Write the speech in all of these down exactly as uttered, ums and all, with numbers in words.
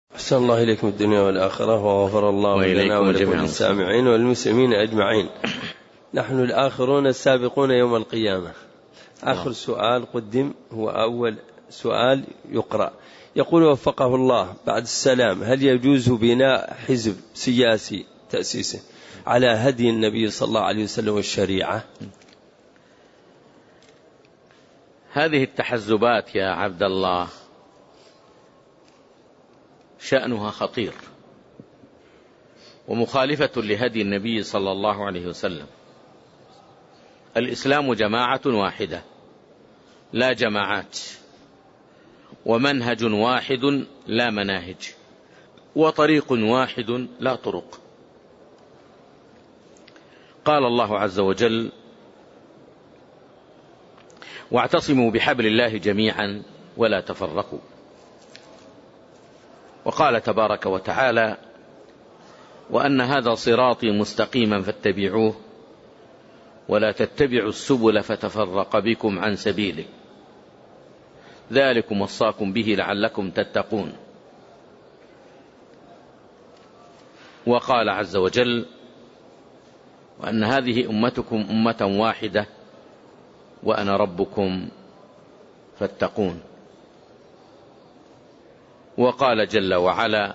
أحسن الله إليكم الدنيا والآخرة، وغفر الله لنا ولكم السامعين والمسلمين أجمعين. نحن الآخرون السابقون يوم القيامة. آخر سؤال قدم هو أول سؤال يقرأ، يقول وفقه الله بعد السلام: هل يجوز بناء حزب سياسي تأسيسه على هدي النبي صلى الله عليه وسلم والشريعة؟ هذه التحزبات يا عبد الله شأنها خطير ومخالفة لهدي النبي صلى الله عليه وسلم. الإسلام جماعة واحدة لا جماعات، ومنهج واحد لا مناهج، وطريق واحد لا طرق. قال الله عز وجل: واعتصموا بحبل الله جميعا ولا تفرقوا. وقال تبارك وتعالى: وأن هذا صراطي مستقيما فاتبعوه ولا تتبعوا السبل فتفرق بكم عن سبيله ذلكم وصاكم به لعلكم تتقون. وقال عز وجل: وأن هذه أمتكم أمة واحدة وأنا ربكم فاتقون. وقال جل وعلا: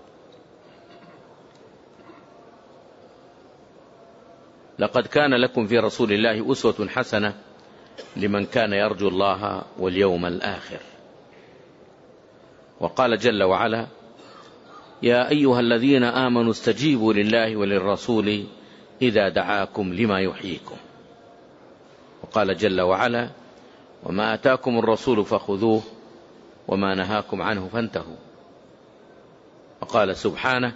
لقد كان لكم في رسول الله أسوة حسنة لمن كان يرجو الله واليوم الآخر. وقال جل وعلا: يا أيها الذين آمنوا استجيبوا لله وللرسول إذا دعاكم لما يحييكم. وقال جل وعلا: وما آتاكم الرسول فخذوه وما نهاكم عنه فانتهوا. وقال سبحانه: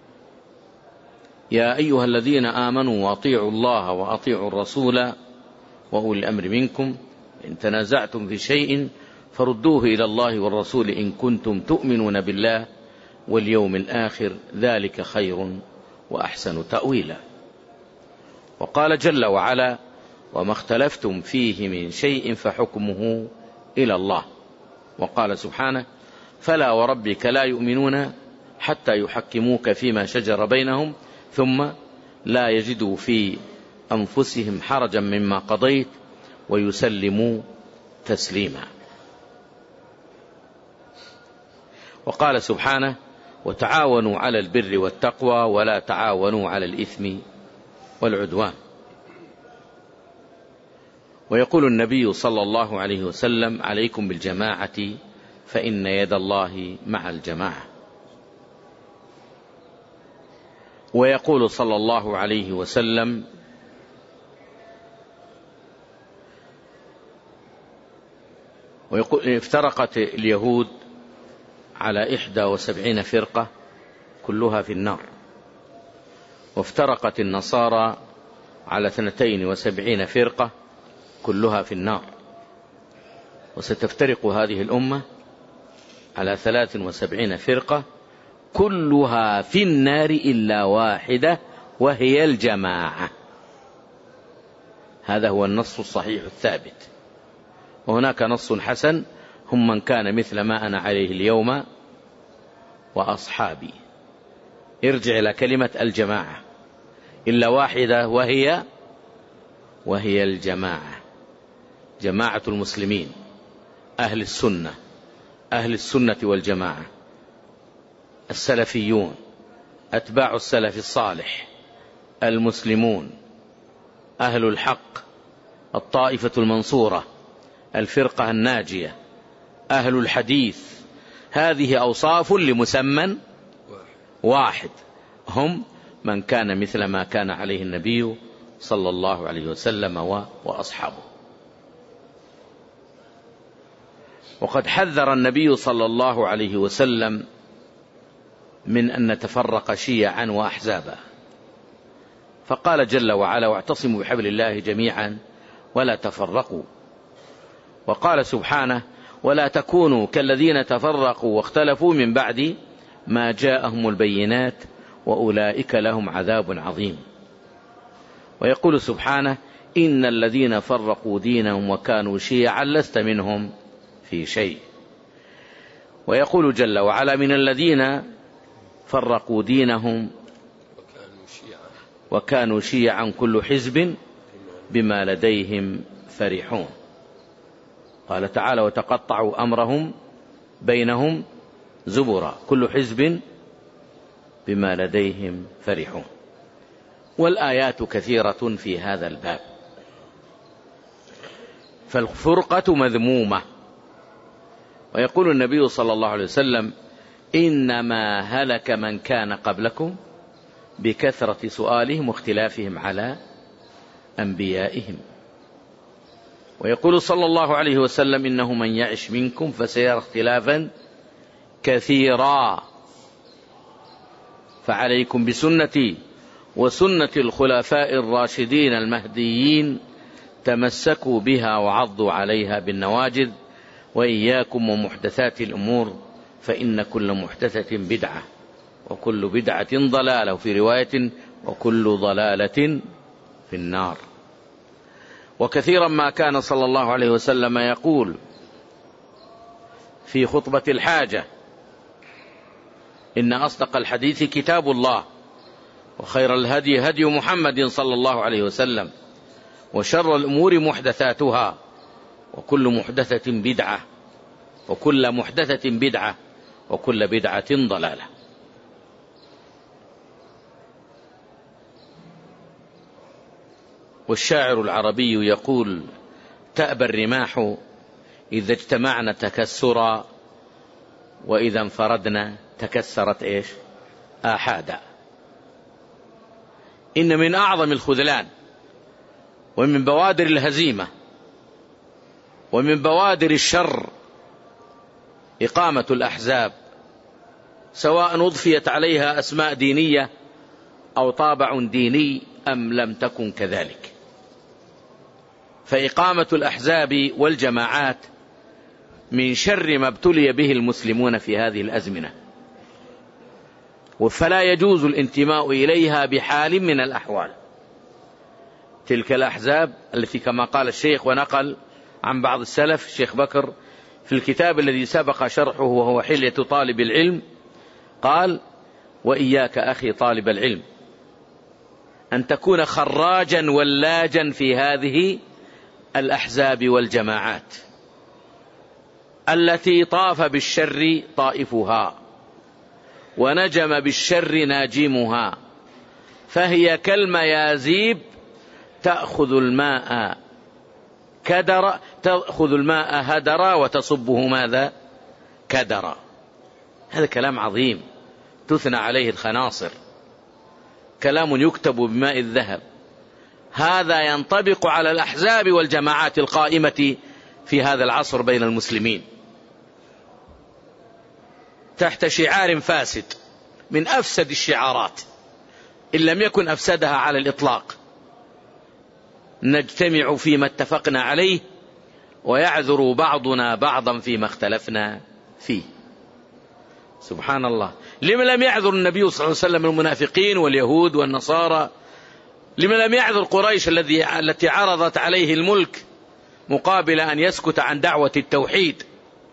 يا أيها الذين آمنوا وأطيعوا الله وأطيعوا الرسول وأولي الأمر منكم إن تنازعتم في شيء فردوه إلى الله والرسول إن كنتم تؤمنون بالله واليوم الآخر ذلك خير وأحسن تأويلا. وقال جل وعلا: وما اختلفتم فيه من شيء فحكمه إلى الله. وقال سبحانه: فلا وربك لا يؤمنون حتى يحكموك فيما شجر بينهم ثم لا يجدوا في أنفسهم حرجا مما قضيت ويسلموا تسليما. وقال سبحانه: وتعاونوا على البر والتقوى ولا تعاونوا على الإثم والعدوان. ويقول النبي صلى الله عليه وسلم: عليكم بالجماعة فإن يد الله مع الجماعة. ويقول صلى الله عليه وسلم: ويقول افترقت اليهود على إحدى وسبعين فرقة كلها في النار، وافترقت النصارى على اثنتين وسبعين فرقة كلها في النار، وستفترق هذه الأمة على ثلاث وسبعين فرقة كلها في النار إلا واحدة وهي الجماعة. هذا هو النص الصحيح الثابت. وهناك نص حسن: هم من كان مثل ما أنا عليه اليوم وأصحابي. ارجع إلى كلمة الجماعة، إلا واحدة وهي وهي الجماعة، جماعة المسلمين، أهل السنة، أهل السنة والجماعة، السلفيون، أتباع السلف الصالح، المسلمون، أهل الحق، الطائفة المنصورة، الفرقة الناجية، أهل الحديث. هذه أوصاف لمسمى واحد، هم من كان مثل ما كان عليه النبي صلى الله عليه وسلم وأصحابه. وقد حذر النبي صلى الله عليه وسلم من أن نتفرق شيعا وأحزابا، فقال جل وعلا: واعتصموا بحبل الله جميعا ولا تفرقوا. وقال سبحانه: ولا تكونوا كالذين تفرقوا واختلفوا من بعد ما جاءهم البينات وأولئك لهم عذاب عظيم. ويقول سبحانه: إن الذين فرقوا دينهم وكانوا شيعا لست منهم في شيء. ويقول جل وعلا: من الذين فرقوا دينهم وكانوا شيعا كل حزب بما لديهم فرحون. قال تعالى: وتقطعوا أمرهم بينهم زبرا كل حزب بما لديهم فرحون. والآيات كثيرة في هذا الباب. فالفرقة مذمومة. ويقول النبي صلى الله عليه وسلم: إنما هلك من كان قبلكم بكثرة سؤالهم واختلافهم على أنبيائهم. ويقول صلى الله عليه وسلم: إنه من يعش منكم فسيرى اختلافا كثيرا، فعليكم بسنتي وسنة الخلفاء الراشدين المهديين، تمسكوا بها وعضوا عليها بالنواجذ، وإياكم ومحدثات الأمور، فإن كل محدثة بدعة وكل بدعة ضلالة، وفي رواية: وكل ضلالة في النار. وكثيرا ما كان صلى الله عليه وسلم يقول في خطبة الحاجة: إن أصدق الحديث كتاب الله، وخير الهدي هدي محمد صلى الله عليه وسلم، وشر الأمور محدثاتها، وكل محدثة بدعة وكل محدثة بدعة وكل بدعة ضلالة. والشاعر العربي يقول: تأبى الرماح إذا اجتمعنا تكسرا، وإذا انفردنا تكسرت إيش؟ آحادا. إن من أعظم الخذلان ومن بوادر الهزيمة ومن بوادر الشر إقامة الأحزاب، سواء أضفيت عليها أسماء دينية أو طابع ديني أم لم تكن كذلك. فإقامة الأحزاب والجماعات من شر ما ابتلي به المسلمون في هذه الأزمنة، فلا يجوز الانتماء إليها بحال من الأحوال. تلك الأحزاب التي كما قال الشيخ ونقل عن بعض السلف الشيخ بكر في الكتاب الذي سبق شرحه وهو حلية طالب العلم، قال: وإياك أخي طالب العلم أن تكون خراجا ولاجا في هذه الأحزاب والجماعات التي طاف بالشر طائفها ونجم بالشر ناجمها، فهي كالميازيب تأخذ الماء كدرا تأخذ الماء هدرا وتصبه ماذا؟ كدرا. هذا كلام عظيم تثنى عليه الخناصر، كلام يكتب بماء الذهب. هذا ينطبق على الأحزاب والجماعات القائمة في هذا العصر بين المسلمين تحت شعار فاسد من أفسد الشعارات إن لم يكن أفسدها على الإطلاق: نجتمع فيما اتفقنا عليه ويعذر بعضنا بعضا فيما اختلفنا فيه. سبحان الله. لما لم يعذر النبي صلى الله عليه وسلم المنافقين واليهود والنصارى؟ لما لم يعذر قريش الذي التي عرضت عليه الملك مقابل أن يسكت عن دعوة التوحيد؟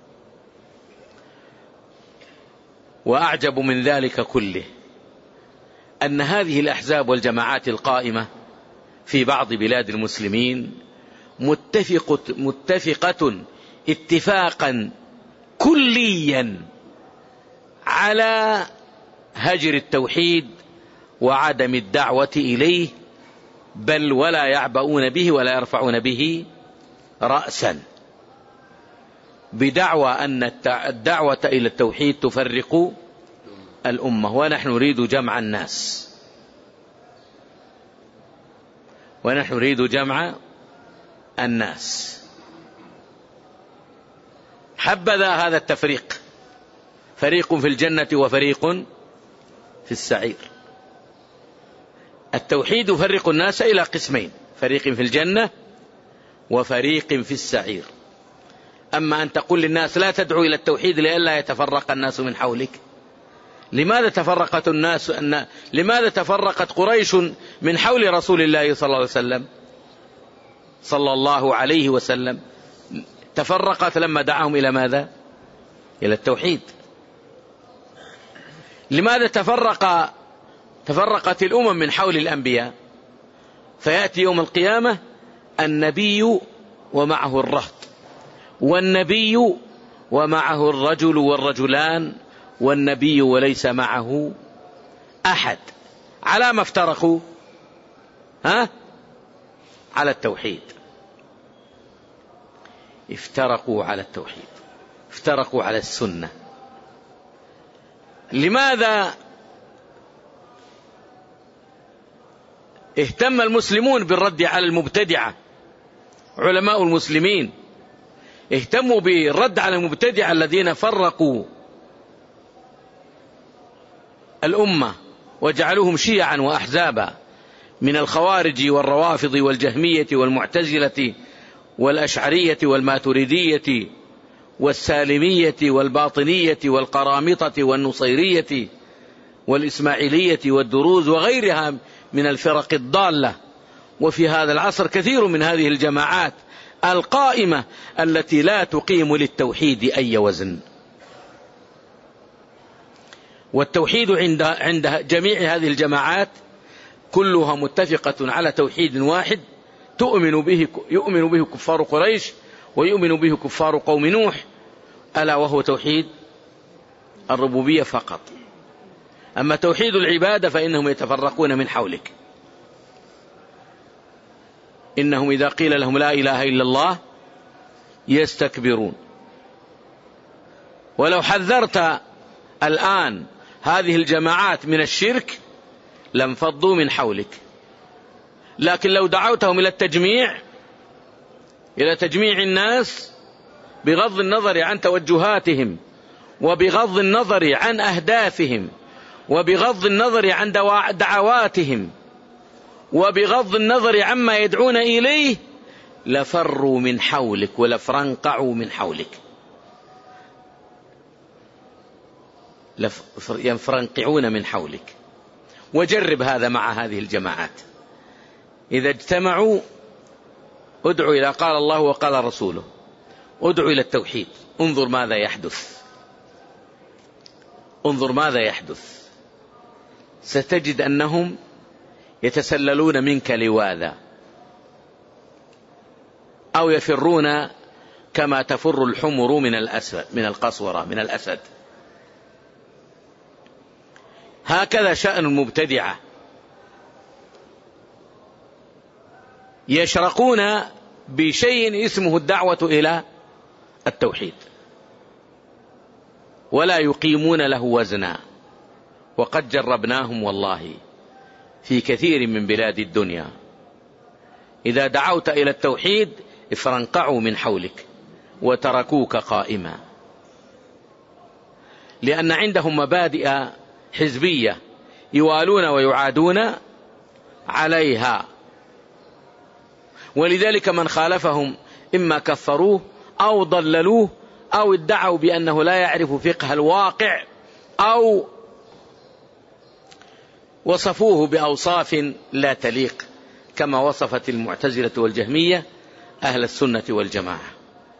وأعجب من ذلك كله أن هذه الأحزاب والجماعات القائمة في بعض بلاد المسلمين متفقة, متفقة اتفاقا كليا على هجر التوحيد وعدم الدعوة إليه، بل ولا يعبؤون به ولا يرفعون به رأسا، بدعوى أن الدعوة إلى التوحيد تفرق الأمة، ونحن نريد جمع الناس، ونحن نريد جمع الناس. حبذا هذا التفريق، فريق في الجنة وفريق في السعير. التوحيد يفرق الناس إلى قسمين: فريق في الجنة وفريق في السعير. أما أن تقول للناس لا تدعو إلى التوحيد لئلا يتفرق الناس من حولك، لماذا تفرقت الناس؟ أن لماذا تفرقت قريش من حول رسول الله صلى الله عليه وسلم صلى الله عليه وسلم؟ تفرقت لما دعاهم إلى ماذا؟ إلى التوحيد. لماذا تفرق تفرقت الأمم من حول الأنبياء؟ فيأتي يوم القيامة النبي ومعه الرهط، والنبي ومعه الرجل والرجلان، والنبي وليس معه أحد. على ما افترقوا؟ ها؟ على التوحيد. افترقوا على التوحيد، افترقوا على السنة. لماذا اهتم المسلمون بالرد على المبتدعة؟ علماء المسلمين اهتموا بالرد على المبتدعة الذين فرقوا الأمة وجعلوهم شيعا وأحزابا، من الخوارج والروافض والجهمية والمعتزلة والأشعرية والماتريدية والسالمية والباطنية والقرامطة والنصيرية والإسماعيلية والدروز وغيرها من الفرق الضالة. وفي هذا العصر كثير من هذه الجماعات القائمة التي لا تقيم للتوحيد أي وزن. والتوحيد عند عند جميع هذه الجماعات كلها متفقة على توحيد واحد تؤمن به يؤمن به كفار قريش ويؤمن به كفار قوم نوح، ألا وهو توحيد الربوبية فقط. أما توحيد العبادة فإنهم يتفرقون من حولك. إنهم إذا قيل لهم لا إله إلا الله يستكبرون. ولو حذرت الآن هذه الجماعات من الشرك لانفضوا من حولك، لكن لو دعوتهم إلى التجميع إلى تجميع الناس بغض النظر عن توجهاتهم وبغض النظر عن أهدافهم وبغض النظر عن دعواتهم وبغض النظر عما يدعون إليه لفروا من حولك ولفرنقعوا من حولك، ينفرنقعون من حولك. وجرب هذا مع هذه الجماعات، إذا اجتمعوا ادعوا إلى قال الله وقال رسوله، ادعوا إلى التوحيد، انظر ماذا يحدث، انظر ماذا يحدث. ستجد أنهم يتسللون منك لواذا أو يفرون كما تفر الحمر من الأسد من القسورة من الأسد. هكذا شأن المبتدعة، يشرقون بشيء اسمه الدعوة إلى التوحيد ولا يقيمون له وزنا. وقد جربناهم والله في كثير من بلاد الدنيا، إذا دعوت إلى التوحيد افرنقعوا من حولك وتركوك قائما، لأن عندهم مبادئ حزبية يوالون ويعادون عليها. ولذلك من خالفهم إما كفروه أو ضللوه أو ادعوا بأنه لا يعرف فقه الواقع أو وصفوه بأوصاف لا تليق، كما وصفت المعتزلة والجهمية أهل السنة والجماعة.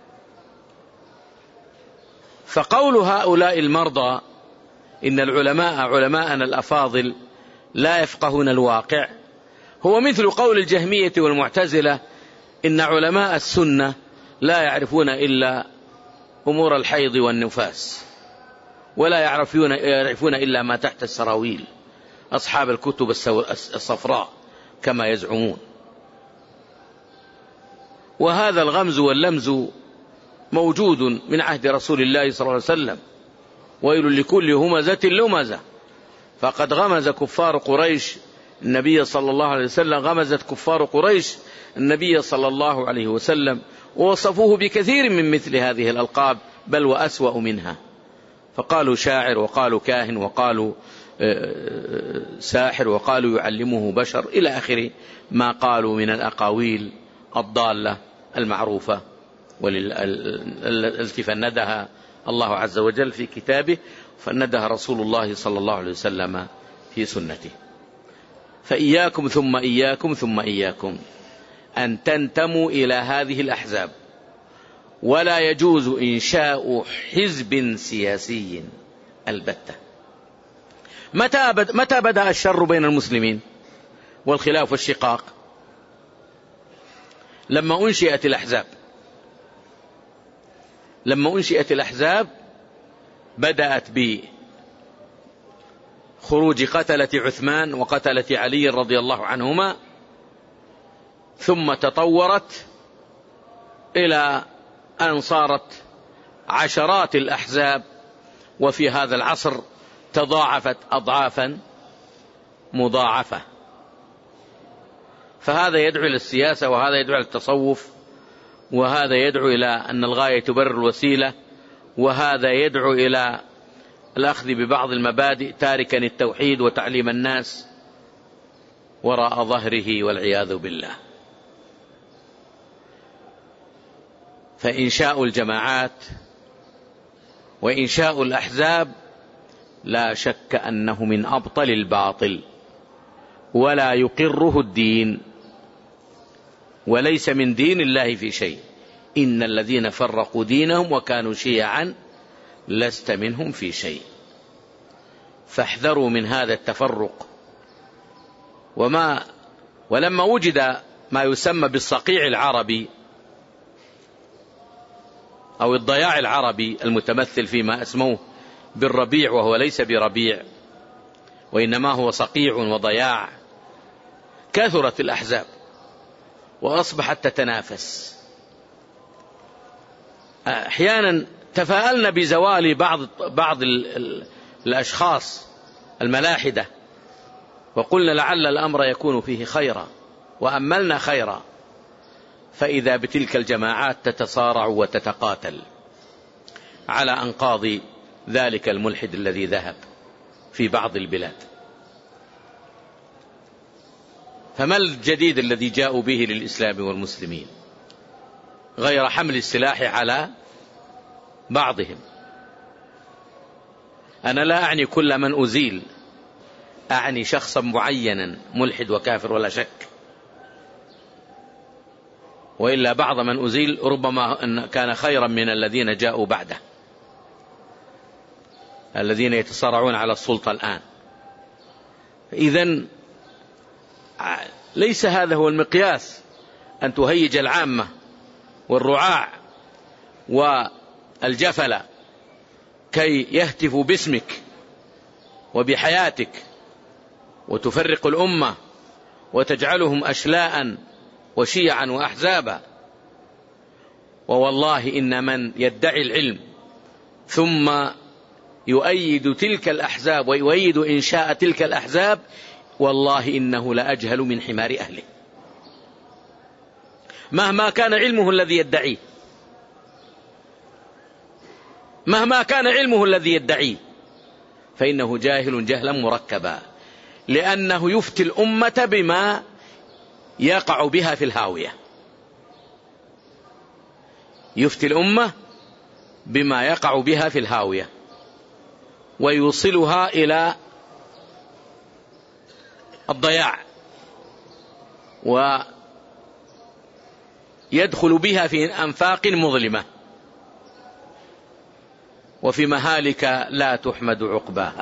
فقول هؤلاء المرضى إن العلماء علماءنا الأفاضل لا يفقهون الواقع هو مثل قول الجهمية والمعتزلة إن علماء السنة لا يعرفون إلا أمور الحيض والنفاس ولا يعرفون, يعرفون إلا ما تحت السراويل، أصحاب الكتب الصفراء كما يزعمون. وهذا الغمز واللمز موجود من عهد رسول الله صلى الله عليه وسلم. ويل لكل همزة لمزة، فقد غمز كفار قريش النبي صلى الله عليه وسلم، غمزت كفار قريش النبي صلى الله عليه وسلم ووصفوه بكثير من مثل هذه الألقاب بل وأسوأ منها، فقالوا شاعر وقالوا كاهن وقالوا ساحر وقالوا يعلمه بشر إلى آخر ما قالوا من الأقاويل الضالة المعروفة والتي فندها الله عز وجل في كتابه فندها رسول الله صلى الله عليه وسلم في سنته. فإياكم ثم إياكم ثم إياكم أن تنتموا إلى هذه الأحزاب ولا يجوز إنشاء حزب سياسي البتة. متى متى بدأ الشر بين المسلمين والخلاف والشقاق؟ لما أنشئت الأحزاب. لما أنشئت الأحزاب بدأت بخروج قتلة عثمان وقتلة علي رضي الله عنهما، ثم تطورت إلى أن صارت عشرات الأحزاب، وفي هذا العصر تضاعفت أضعافا مضاعفة. فهذا يدعو إلى السياسة، وهذا يدعو إلى التصوف، وهذا يدعو إلى أن الغاية تبرر الوسيلة، وهذا يدعو إلى الأخذ ببعض المبادئ تاركا التوحيد وتعليم الناس وراء ظهره والعياذ بالله. فإنشاء الجماعات وإنشاء الأحزاب لا شك أنه من أبطل الباطل، ولا يقره الدين، وليس من دين الله في شيء. إن الذين فرقوا دينهم وكانوا شيعا لست منهم في شيء. فاحذروا من هذا التفرق. وما ولما وجد ما يسمى بالصقيع العربي أو الضياع العربي المتمثل فيما اسموه بالربيع، وهو ليس بربيع وإنما هو صقيع وضياع، كثرت الأحزاب وأصبحت تتنافس. أحيانا تفاءلنا بزوال بعض بعض الأشخاص الملاحدة، وقلنا لعل الأمر يكون فيه خيرا، وأملنا خيرا، فإذا بتلك الجماعات تتصارع وتتقاتل على أنقاض ذلك الملحد الذي ذهب في بعض البلاد. فما الجديد الذي جاءوا به للإسلام والمسلمين غير حمل السلاح على بعضهم؟ أنا لا أعني كل من أزيل، أعني شخصا معينا ملحد وكافر ولا شك، وإلا بعض من أزيل ربما كان خيرا من الذين جاءوا بعده، الذين يتصارعون على السلطة الآن. إذن ليس هذا هو المقياس أن تهيج العامة والرعاع والجفلة كي يهتفوا باسمك وبحياتك وتفرق الأمة وتجعلهم أشلاء وشيعا وأحزابا. ووالله إن من يدعي العلم ثم يؤيد تلك الأحزاب ويؤيد إنشاء تلك الأحزاب، والله إنه لأجهل من حمار أهله، مهما كان علمه الذي يدعيه، مهما كان علمه الذي يدعيه، فإنه جاهل جهلا مركبا، لأنه يفتي الأمة بما يقع بها في الهاوية، يفتي الأمة بما يقع بها في الهاوية ويوصلها إلى الضياع، ويدخل بها في أنفاق مظلمة وفي مهالك لا تحمد عقباها.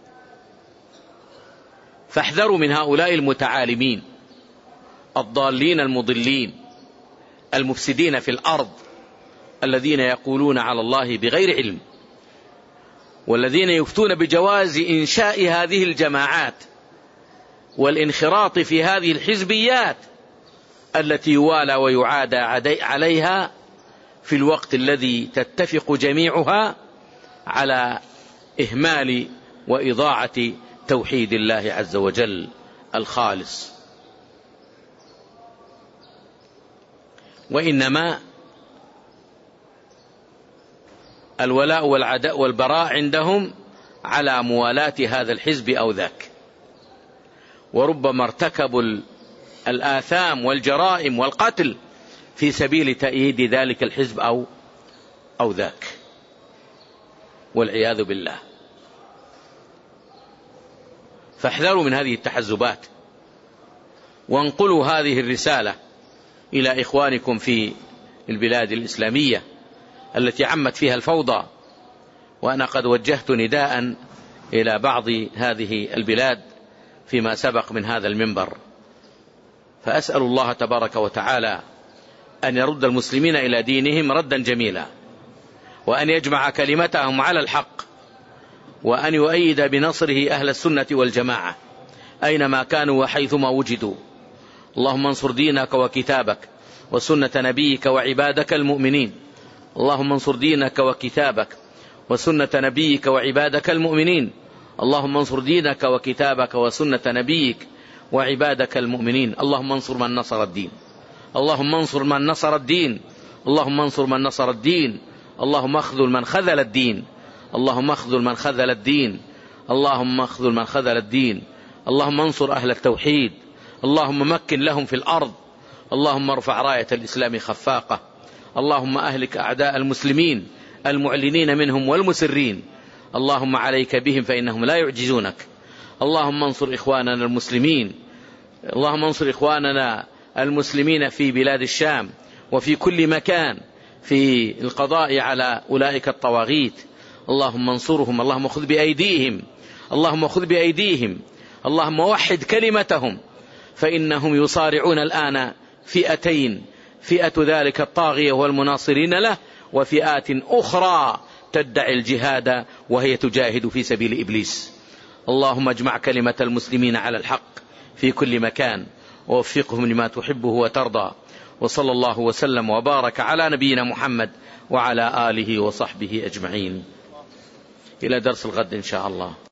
فاحذروا من هؤلاء المتعالمين الضالين المضلين المفسدين في الأرض، الذين يقولون على الله بغير علم، والذين يفتون بجواز إنشاء هذه الجماعات والانخراط في هذه الحزبيات التي يوالى ويعادى عليها في الوقت الذي تتفق جميعها على إهمال وإضاعة توحيد الله عز وجل الخالص. وإنما الولاء والعداء والبراء عندهم على موالاة هذا الحزب أو ذاك، وربما ارتكبوا الآثام والجرائم والقتل في سبيل تأييد ذلك الحزب أو أو ذاك، والعياذ بالله. فاحذروا من هذه التحزبات، وانقلوا هذه الرسالة إلى إخوانكم في البلاد الإسلامية التي عمت فيها الفوضى. وأنا قد وجهت نداء إلى بعض هذه البلاد فيما سبق من هذا المنبر، فأسأل الله تبارك وتعالى أن يرد المسلمين إلى دينهم ردا جميلا، وأن يجمع كلمتهم على الحق، وأن يؤيد بنصره أهل السنة والجماعة أينما كانوا وحيثما وجدوا. اللهم انصر دينك وكتابك وسنة نبيك وعبادك المؤمنين. اللهم انصر دينك وكتابك وسنة نبيك وعبادك المؤمنين. اللهم انصر دينك وكتابك وسنة نبيك وعبادك المؤمنين. اللهم انصر من نصر الدين. اللهم انصر من نصر الدين. اللهم انصر من نصر الدين. اللهم اخذل من خذل الدين. اللهم اخذل من خذل الدين. اللهم اخذل من خذل الدين. اللهم انصر أهل التوحيد. اللهم مكن لهم في الأرض. اللهم ارفع راية الإسلام خفاقة. اللهم أهلك أعداء المسلمين المعلنين منهم والمسرين. اللهم عليك بهم فإنهم لا يعجزونك. اللهم انصر إخواننا المسلمين. اللهم انصر إخواننا المسلمين في بلاد الشام وفي كل مكان في القضاء على أولئك الطواغيت. اللهم انصرهم. اللهم خذ بأيديهم. اللهم خذ بأيديهم. اللهم وحد كلمتهم، فإنهم يصارعون الآن فئتين، فئة ذلك الطاغية والمناصرين له، وفئات أخرى تدعي الجهاد وهي تجاهد في سبيل إبليس. اللهم اجمع كلمة المسلمين على الحق في كل مكان، ووفقهم لما تحبه وترضى. وصلى الله وسلم وبارك على نبينا محمد وعلى آله وصحبه أجمعين. إلى درس الغد إن شاء الله.